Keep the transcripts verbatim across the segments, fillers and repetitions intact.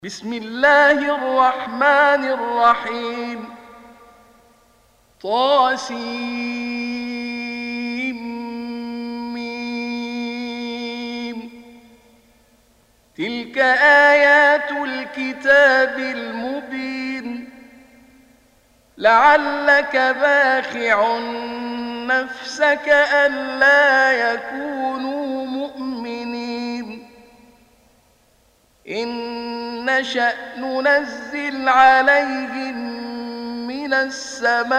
بسم الله الرحمن الرحيم. طاسيم. تلك آيات الكتاب المبين. لعلك باخع نفسك ألا يكونوا مؤمنين. إن نشأ ننزل عليهم من السماء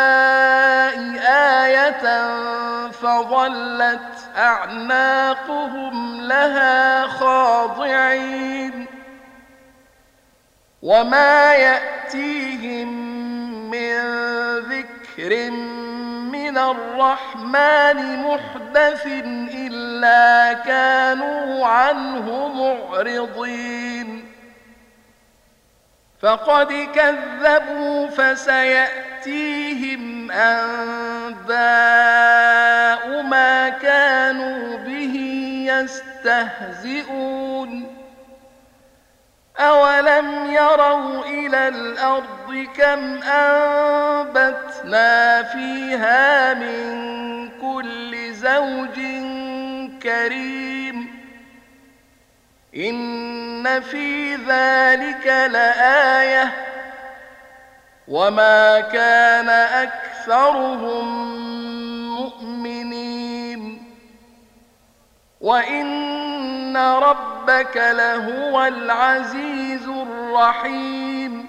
آية فظلت أعناقهم لها خاضعين. وما يأتيهم من ذكر من الرحمن محدث إلا كانوا عنه معرضين. فقد كذبوا فسيأتيهم أنباء ما كانوا به يستهزئون. أولم يروا إلى الأرض كم أنبتنا فيها من كل زوج كريم. إن في ذلك لآية وما كان أكثرهم مؤمنين. وإن ربك لهو العزيز الرحيم.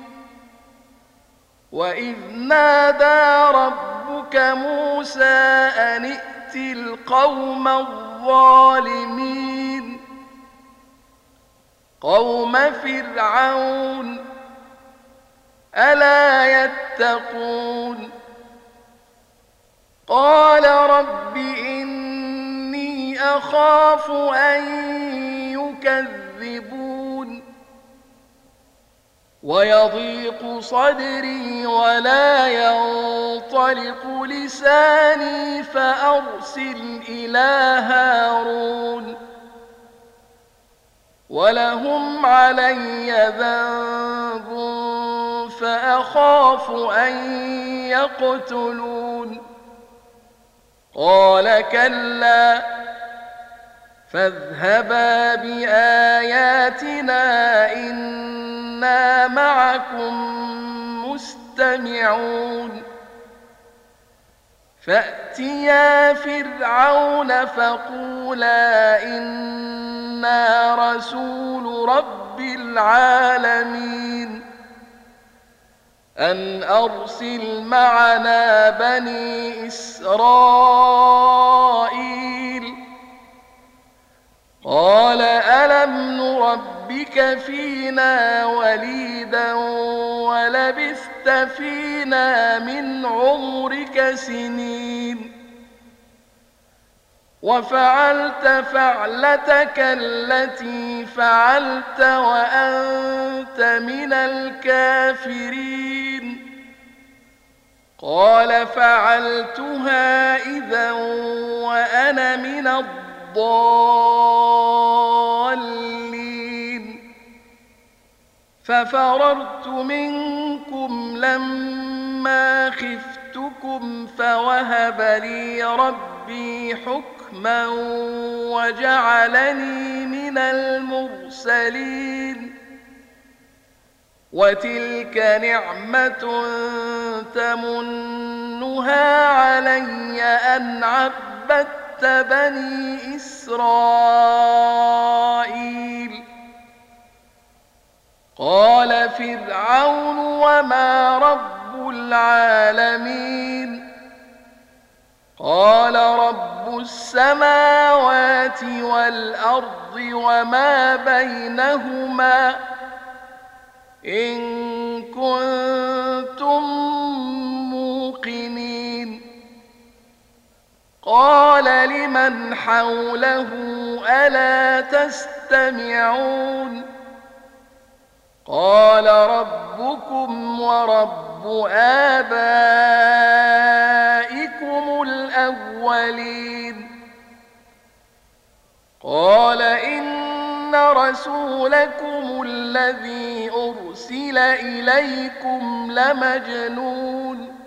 وإذ نادى ربك موسى أن ائت القوم الظالمين قوم فرعون ألا يتقون. قال رب إني أخاف أن يكذبون. ويضيق صدري ولا ينطلق لساني فأرسل إلى هارون ولهم علي ذنب فأخاف أن يقتلون. قال كلا فاذهبا بآياتنا إنا معكم مستمعون. فأتيا فرعون فقولا إنا رسول رب العالمين أن أرسل معنا بني إسرائيل. قال ألم نربك فينا وليدا ولبثت فينا من عمرك سنين وفعلت فعلتك التي فعلت وأنت من الكافرين. قال فعلتها إذا وأنا من الضالين. ففررت منكم لما خفتكم فوهب لي ربي حكما وجعلني من المرسلين. وتلك نعمة تمنها علي أن عبدت بني إسرائيل. قال فرعون وما رب العالمين. قال رب السماوات والأرض وما بينهما إن كنتم موقنين. قال لمن حوله ألا تستمعون. قال ربكم ورب آبائكم الأولين. قال إن رسولكم الذي أرسل إليكم لمجنون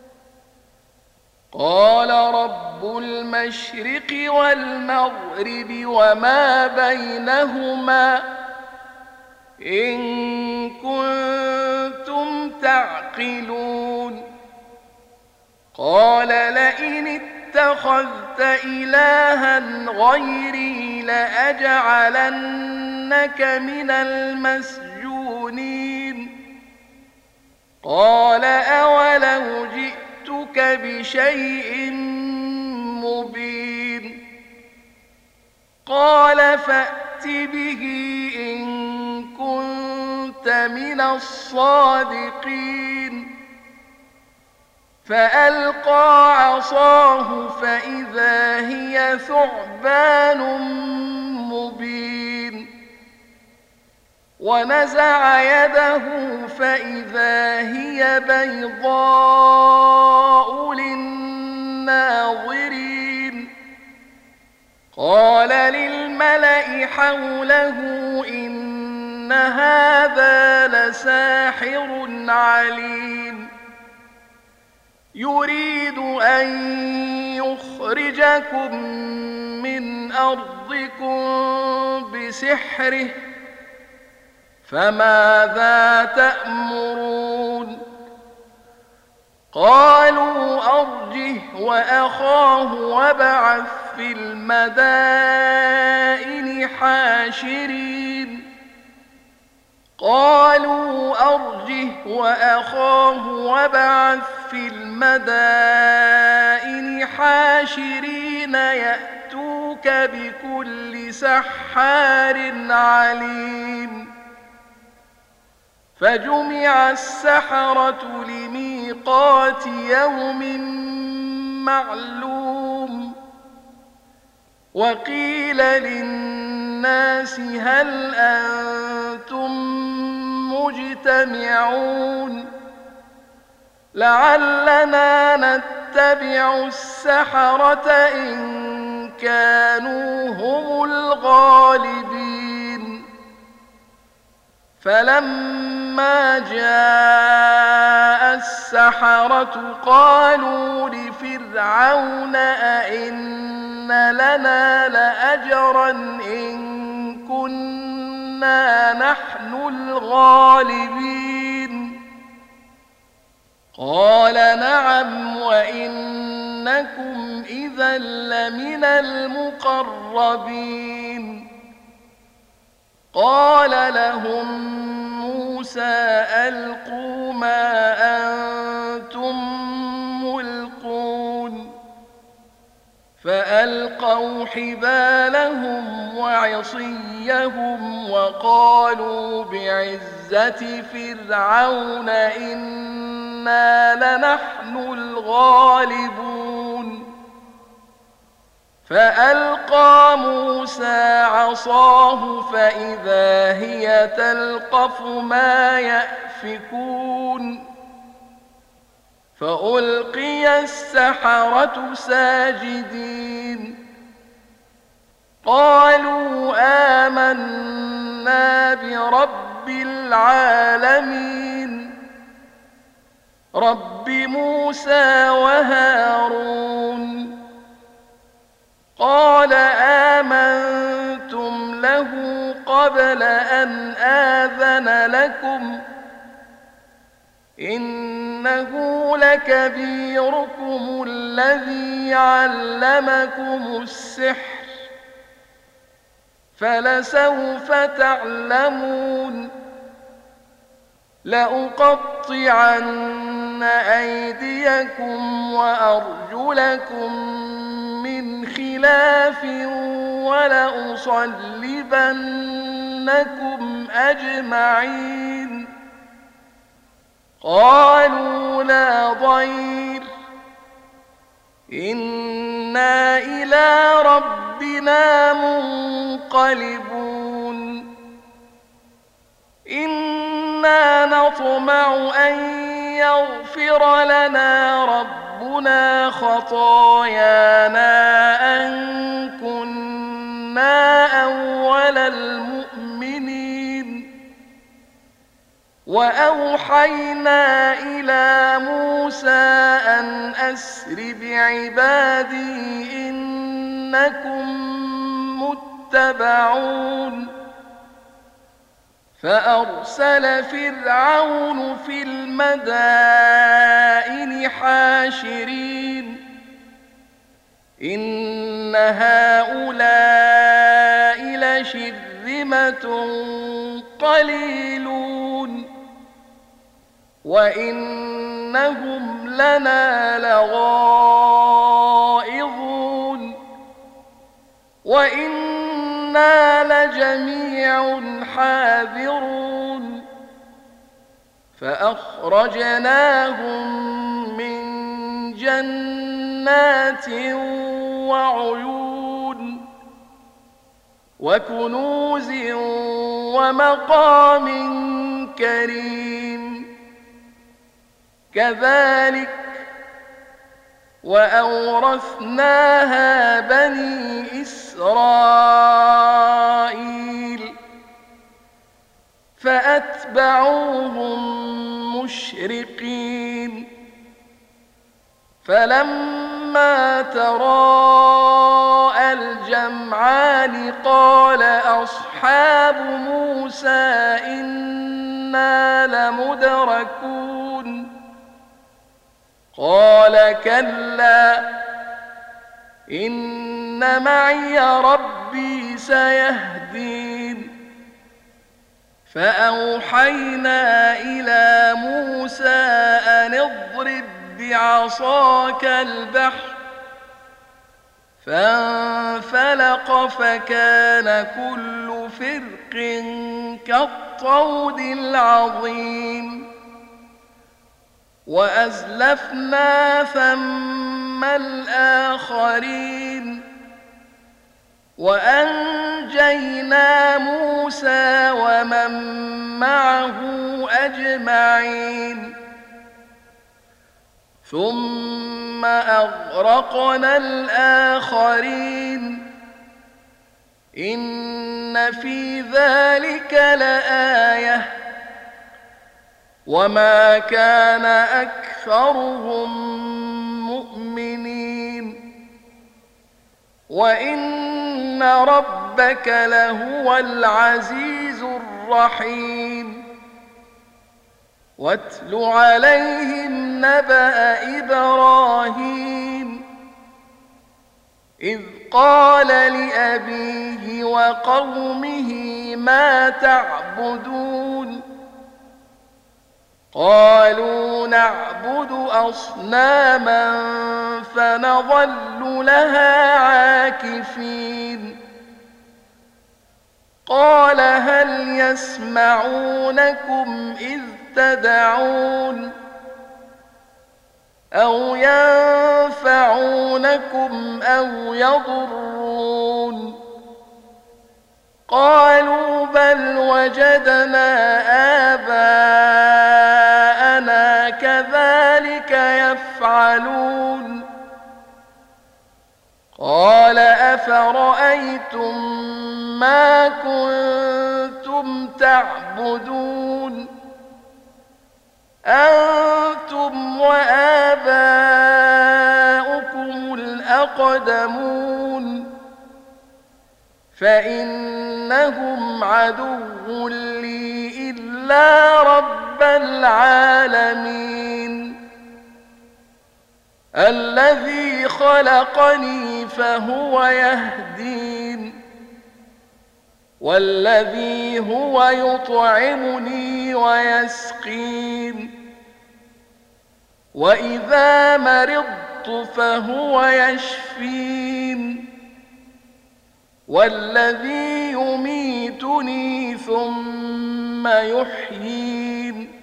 قال رب المشرق والمغرب وما بينهما إن كنتم تعقلون قال لئن اتخذت إلها غيري لأجعلنك من المسجونين قال أولو جئتك بشيء مبين قال فأت به إن كنت من الصادقين فألقى عصاه فإذا هي ثعبان مبين ونزع يده فإذا هي بيضاء للناظرين قال للملأ حوله إن هذا لساحر عليم يريد أن يخرجكم من أرضكم بسحره فماذا تأمرون قالوا أرجه وأخاه وابعث في المدائن حاشرين قالوا أرجه وأخاه وابعث في المدائن حاشرين يأتوك بكل سحار عليم فجمع السحرة لميقات يوم معلوم وقيل للناس هل أنتم مجتمعون لعلنا نتبع السحرة إن كانوا هم الغالبين فلما جاء السحرة قالوا لفرعون أئن لنا لأجرا إن كنا نحن الغالبين قال نعم وإنكم إذا لمن المقربين قال لهم موسى ألقوا ما أنتم ملقون فألقوا حبالهم وعصيهم وقالوا بعزة فرعون إنا لنحن الغالبون فألقى موسى عصاه فإذا هي تلقف ما يأفكون فألقي السحرة ساجدين قالوا آمنا برب العالمين رب موسى وهارون قال آمنتم له قبل أن آذن لكم إنه لكبيركم الذي علمكم السحر فلسوف تعلمون لأقطعن أيديكم وأرجلكم من خلاف ولأصلبنكم أجمعين قالوا لا ضير إنا إلى ربنا منقلبون إنا نطمع أن يغفر لنا ربنا خطايانا أن كنا أول المؤمنين وأوحينا إلى موسى أن أسر بعبادي إنكم متبعون فأرسل فرعون في المدائن حاشرين إن هؤلاء لشرذمة قليلون وإنهم لنا لغائظون وإنا لجميع حاذرون فأخرجناهم من جنات وعيون وكنوز ومقام كريم كذلك وأورثناها بني إسرائيل فأتبعوهم مشرقين فلما تراءى الجمعان قال أصحاب موسى إنا لمدركون قال كلا إن معي ربي سيهدين فأوحينا إلى موسى أن اضرب بعصاك البحر فانفلق فكان كل فرق كالطود العظيم وأزلفنا ثم الآخرين وأنجينا موسى ومن معه أجمعين ثم أغرقنا الآخرين إن في ذلك لآية وما كان أكثرهم مؤمنين وإن ربك لهو العزيز الرحيم واتل عليهم نبأ إبراهيم إذ قال لأبيه وقومه ما تعبدون قالوا نعبد أصناما فنظل لها عاكفين قال هل يسمعونكم إذ تدعون أو ينفعونكم أو يضرون قالوا بل وجدنا آباءنا كذلك يفعلون قال أفرأيتم ما كنتم تعبدون أنتم وآباؤكم الأقدمون فإنهم عدو لي إلا رب العالمين الذي خلقني فهو يهدين والذي هو يطعمني ويسقين وإذا مرضت فهو يشفين والذي يميتني ثم يحيين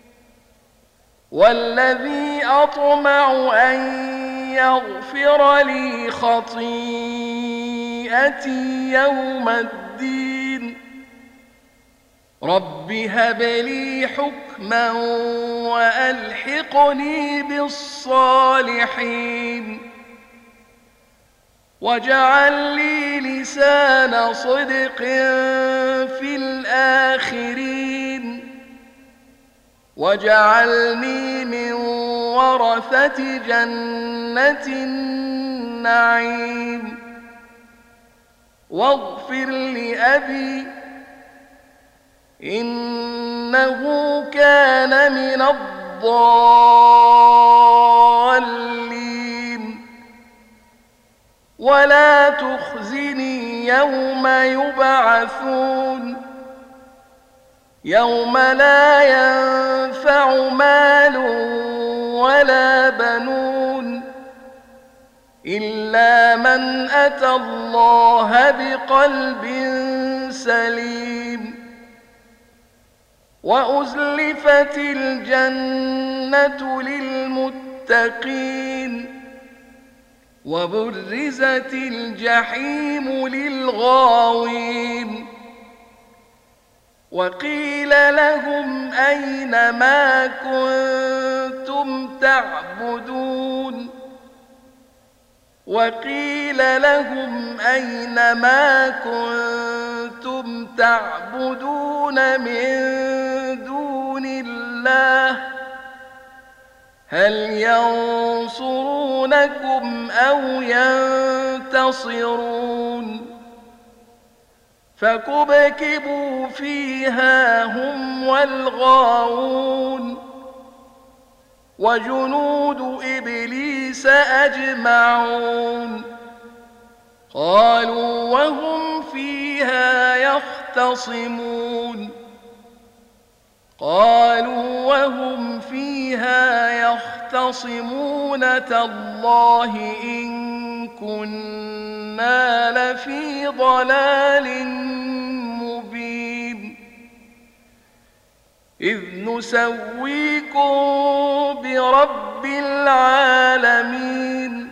والذي أطمع أن يغفر لي خطيئتي يوم الدين رب هب لي حكما وألحقني بالصالحين واجعل لي لسان صدق في الآخرين واجعلني من ورثة جنة النعيم واغفر لأبي إنه كان من الضالين ولا تخزني يوم يبعثون يوم لا ينفع مال ولا بنون إلا من أتى الله بقلب سليم وأزلفت الجنة للمتقين وبرزت الجحيم للغاوين وقيل لهم أين ما كنتم تعبدون وقيل لهم أين ما كنتم تعبدون من دون الله هل ينصرونكم أو ينتصرون فكبكبوا فيها هم والغاوون وجنود إبليس أجمعون قالوا وهم فيها يختصمون قالوا وهم فيها يختصمون تالله إن كنا لفي ضلال مبين إذ نسويكم برب العالمين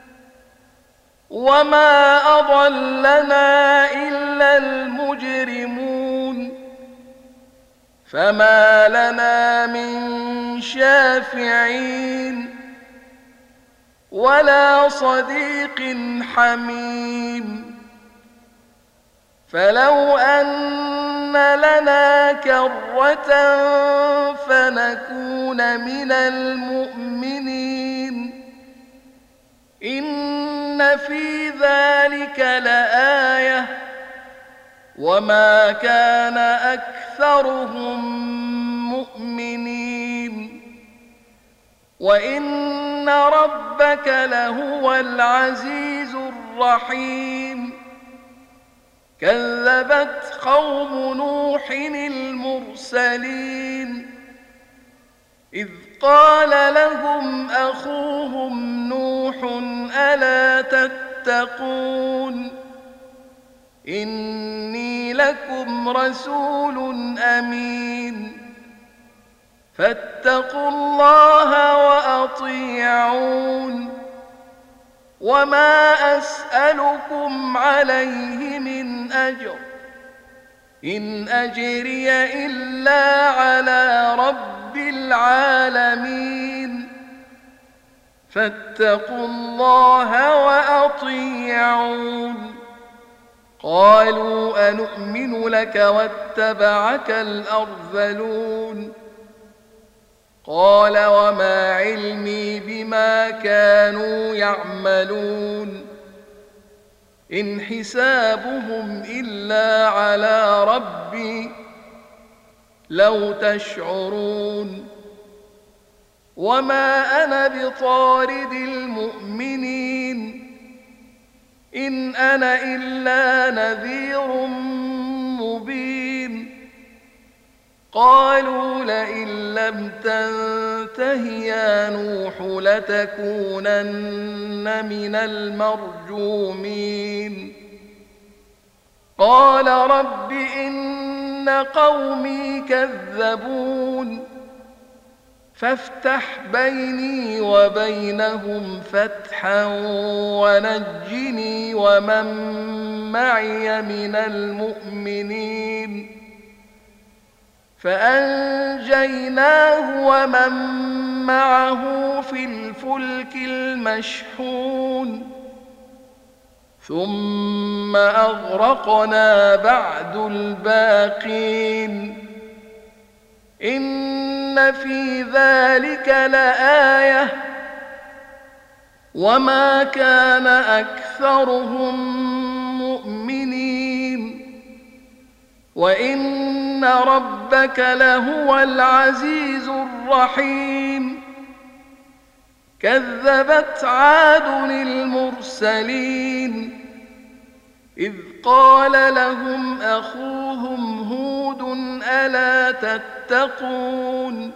وما أضلنا إلا المجرمون فما لنا من شافعين ولا صديق حميم فلو أن لنا كرة فنكون من المؤمنين إن في ذلك لآية وما كان أكثرهم مؤمنين وإن ربك لهو العزيز الرحيم كذبت قوم نوح المرسلين إذ قال لهم أخوهم نوح ألا تتقون إني لكم رسول أمين فاتقوا الله وأطيعون وما أسألكم عليه من أجر إن أجري إلا على رب العالمين فاتقوا الله وأطيعون قالوا أنؤمن لك واتبعك الأرذلون قال وما علمي بما كانوا يعملون إن حسابهم إلا على ربي لو تشعرون وما أنا بطارد المؤمنين إن أنا إلا نذير مبين قالوا لئن لم تنته يا نوح لتكونن من المرجومين قال رب إن قومي كذبون فافتح بيني وبينهم فتحا ونجني ومن معي من المؤمنين فأنجيناه ومن معه في الفلك المشحون ثم أغرقنا بعد الباقين إن إن في ذلك لآية وما كان أكثرهم مؤمنين وإن ربك لهو العزيز الرحيم كذبت عاد المرسلين إذ قال لهم أخوهم هود ألا تتقون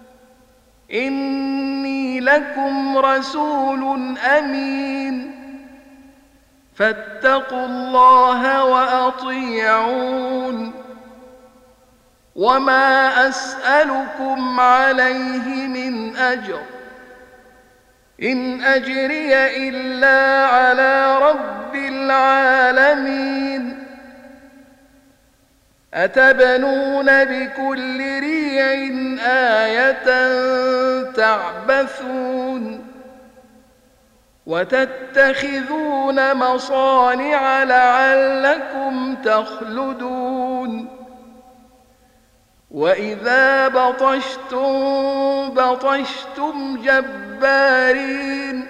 إني لكم رسول أمين فاتقوا الله وأطيعون وما أسألكم عليه من أجر إن أجري إلا على رب العالمين أتبنون بكل ريع آية تعبثون وتتخذون مصانع لعلكم تخلدون وإذا بطشتم بطشتم جبارين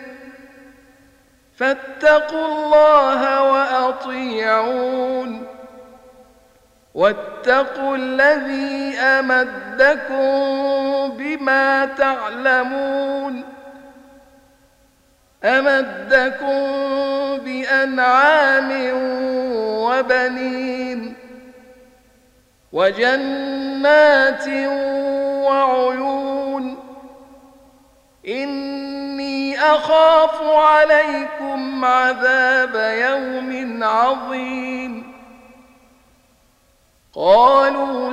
فاتقوا الله وأطيعون واتقوا الذي أمدكم بما تعلمون أمدكم بأنعام وبنين وجنات وعيون إني أخاف عليكم عذاب يوم عظيم قالوا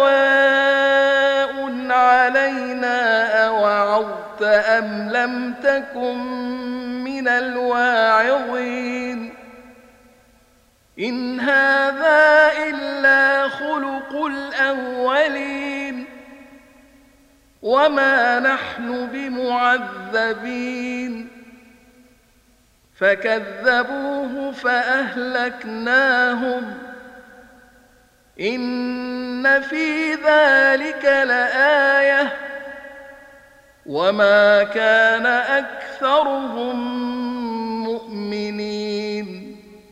سواء علينا أوعظت أم لم تكن من الواعظين إن هذا إلا خلق الأولين وما نحن بمعذبين فكذبوه فأهلكناهم إن في ذلك لآية وما كان أكثرهم مؤمنين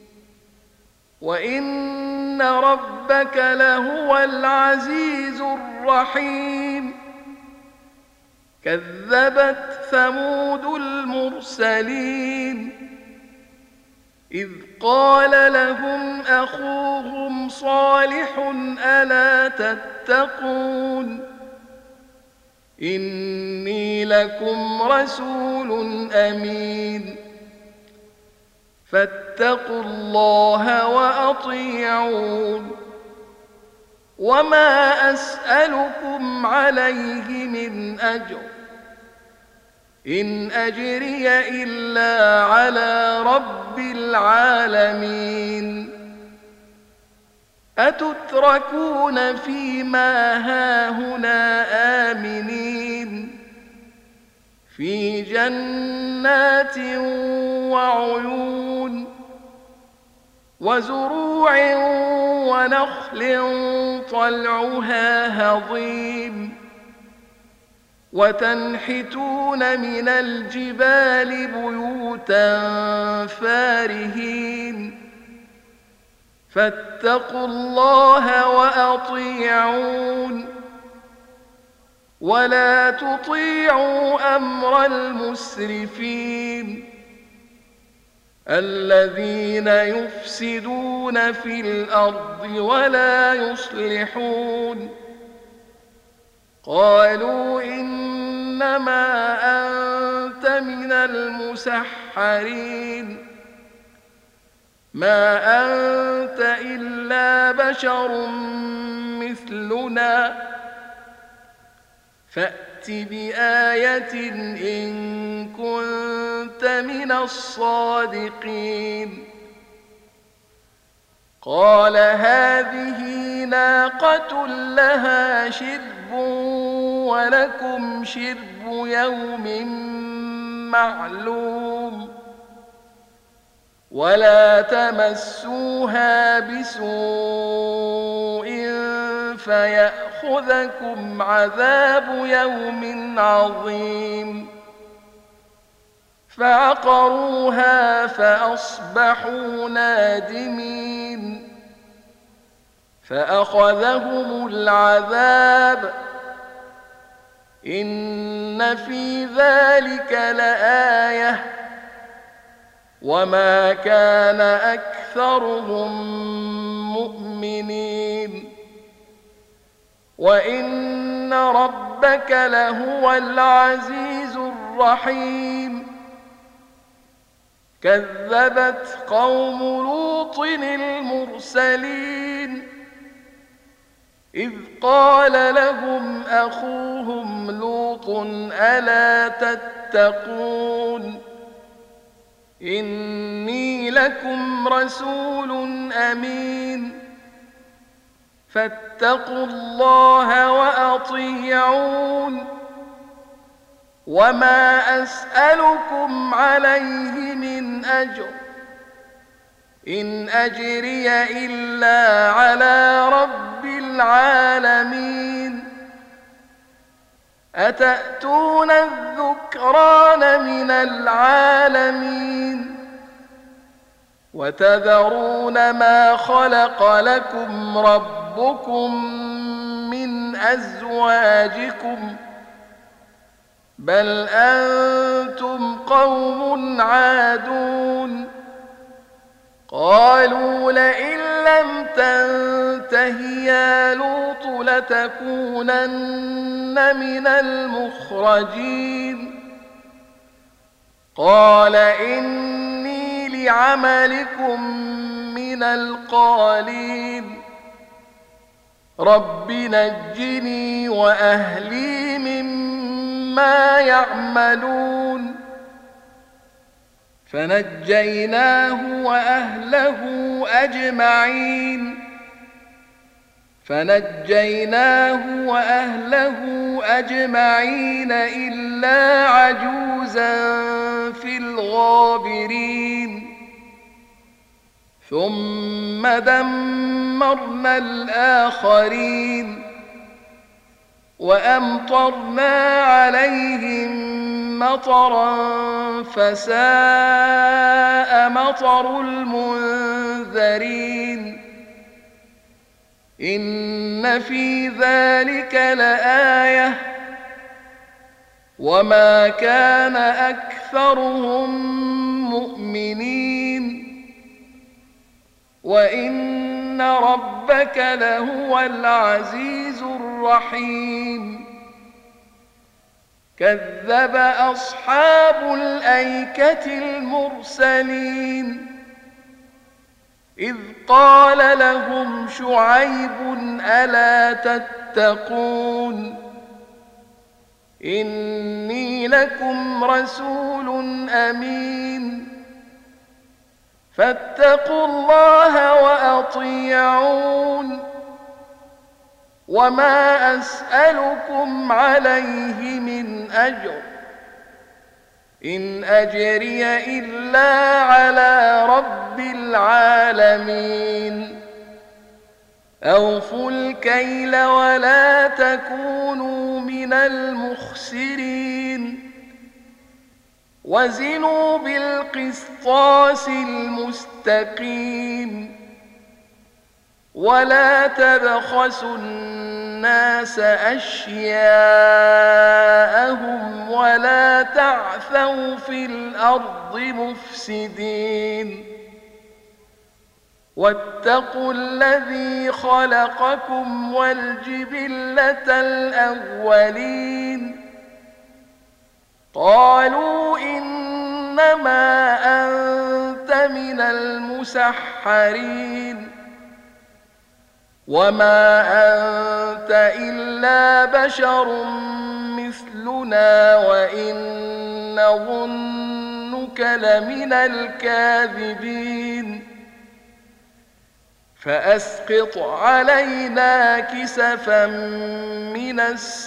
وإن ربك لهو العزيز الرحيم كذبت ثمود المرسلين إذ قال لهم أخوهم صالح ألا تتقون إني لكم رسول أمين فاتقوا الله وأطيعون وما أسألكم عليه من أجر إن أجري إلا على رب العالمين أتتركون فيما هاهنا آمنين في جنات وعيون وزروع ونخل طلعها هضيم وتنحتون من الجبال بيوتا فارهين فاتقوا الله وأطيعون ولا تطيعوا أمر المسرفين الذين يفسدون في الأرض ولا يصلحون قالوا إنما أنت من المسحرين ما أنت إلا بشر مثلنا فأت بآية إن كنت من الصادقين قال هذه ناقة لها شرب ولكم شرب يوم معلوم ولا تمسوها بسوء فيأخذكم عذاب يوم عظيم فعقروها فأصبحوا نادمين فأخذهم العذاب إن في ذلك لآية وما كان أكثرهم مؤمنين وإن ربك لهو العزيز الرحيم كذبت قوم لوط المرسلين إذ قال لهم أخوهم لوط ألا تتقون إني لكم رسول أمين فاتقوا الله وأطيعون وما أسألكم عليه من أجر إن أجري إلا على رب العالمين أتأتون الذكران من العالمين وتذرون ما خلق لكم ربكم من أزواجكم بل أنتم قوم عادون قالوا لئن لم تنته يا لوط لتكونن من المخرجين قال إني لعملكم من القالين رب نجني وأهلي مما يعملون فنجيناه وأهله أجمعين فنجيناه وأهله أجمعين إلا عجوزا في الغابرين ثم دمرنا الآخرين وأمطرنا عليهم مطرا فساء مطر المنذرين إن في ذلك لآية وما كان أكثرهم مؤمنين وإن ربك لهو العزيز الرحيم كذب أصحاب الأيكة المرسلين إذ قال لهم شعيب ألا تتقون إني لكم رسول أمين فاتقوا الله وأطيعون وما أسألكم عليه من أجر إن أجري إلا على رب العالمين أوفوا الكيل ولا تكونوا من المخسرين وزنوا بالقسطاس المستقيم ولا تبخسوا الناس أشياءهم ولا تعثوا في الأرض مفسدين واتقوا الذي خلقكم والجبلة الأولين قالوا إنما أنت من المسحرين وما أنت إلا بشر مثلنا وإن نظنك لمن الكاذبين فأسقط علينا كسفا من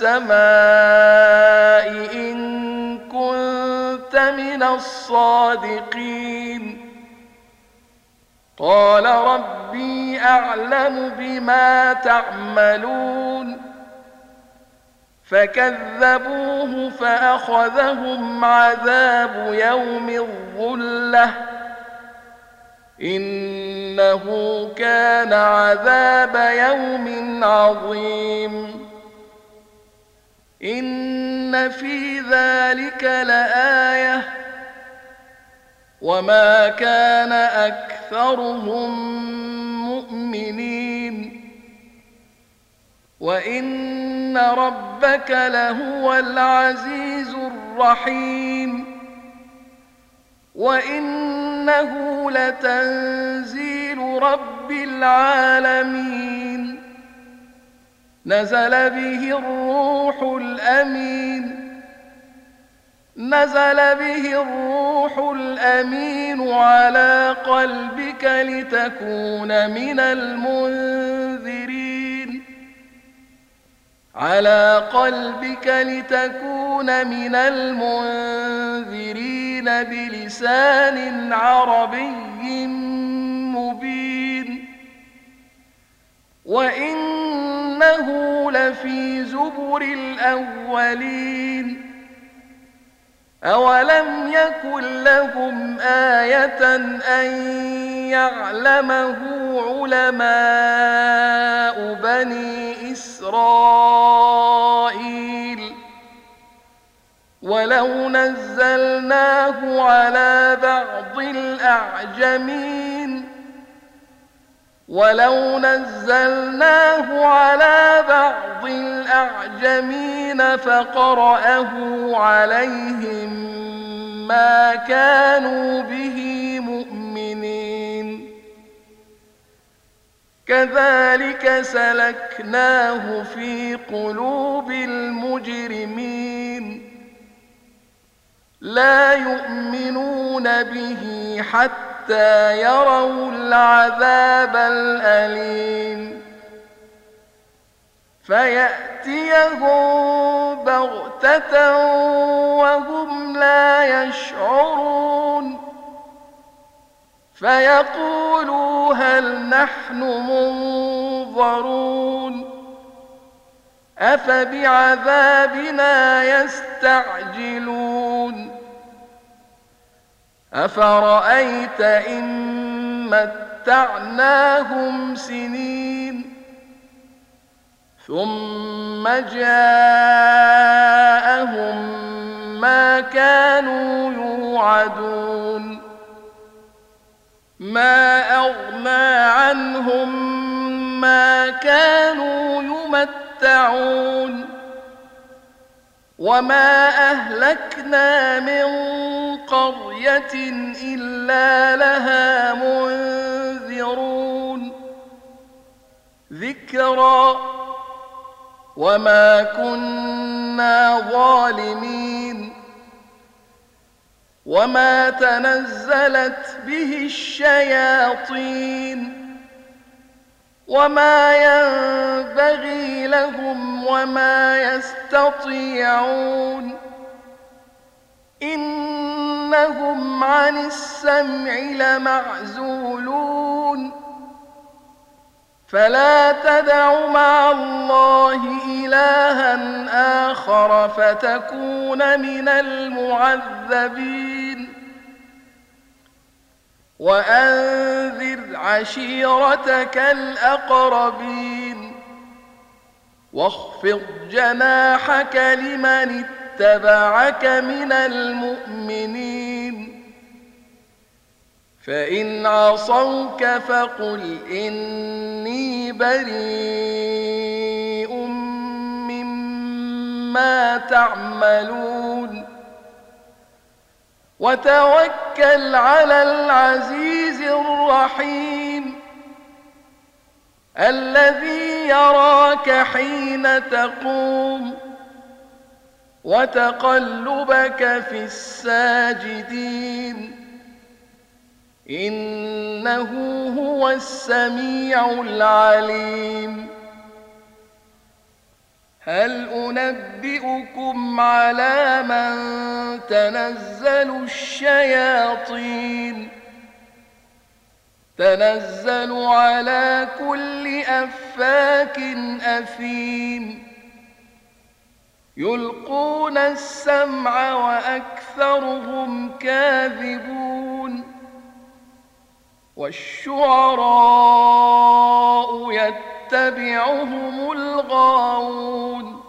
السماء إن كنت من الصادقين قال ربي أعلم بما تعملون فكذبوه فأخذهم عذاب يوم الظلة إنه كان عذاب يوم عظيم إن في ذلك لآية وما كان أكثرهم مؤمنين وإن ربك لهو العزيز الرحيم وإنه لتنزيل رب العالمين نزل به الروح الأمين نزل به الروح الأمين على قلبك لتكون من المنذرين على قلبك لتكون من المنذرين بلسان عربي مبين وإنه لفي زبر الأولين أولم يكن لهم آية أن يعلمه علماء بني إسرائيل ولو نزلناه على بعض الأعجمين ولو نزلناه على بعض الأعجمين فقرأه عليهم ما كانوا به مؤمنين كذلك سلكناه في قلوب المجرمين لا يؤمنون به حتى يروا العذاب الأليم فيأتيهم بغتة وهم لا يشعرون فيقولوا هل نحن منظرون أفبعذابنا يستعجلون أفرأيت إن متعناهم سنين ثم جاءهم ما كانوا يوعدون ما أغنى عنهم ما كانوا يمتعون وما أهلكنا من قرية إلا لها منذرون ذكرى وما كنا ظالمين وما تنزلت به الشياطين وما ينبغي لهم وما يستطيعون إنهم عن السمع لمعزولون فلا تدع مع الله إلها آخر فتكون من المعذبين وأنذر عشيرتك الأقربين واخفض جناحك لمن اتبعك من المؤمنين فإن عصوك فقل إني بريء مما تعملون وتوكل على العزيز الرحيم الذي يراك حين تقوم وتقلبك في الساجدين إنه هو السميع العليم هل أنبئكم على من تنزل الشياطين تنزل على كل أفاك أثيم يلقون السمع وأكثرهم كاذبون والشعراء يتبعهم الغاوون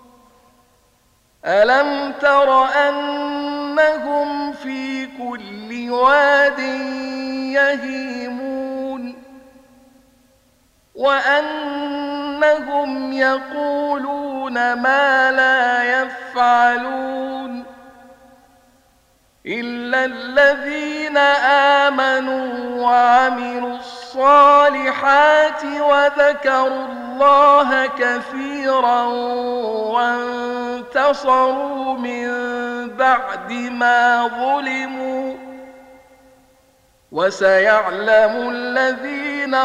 ألم تر أنهم في كل واد يهيمون وأنهم يقولون ما لا يفعلون إلا الذين آمنوا وعملوا الصالحات وذكروا الله كثيرا وانتصروا من بعد ما ظلموا وسيعلم الذين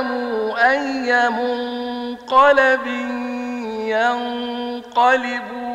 ظلموا أي منقلب ينقلبون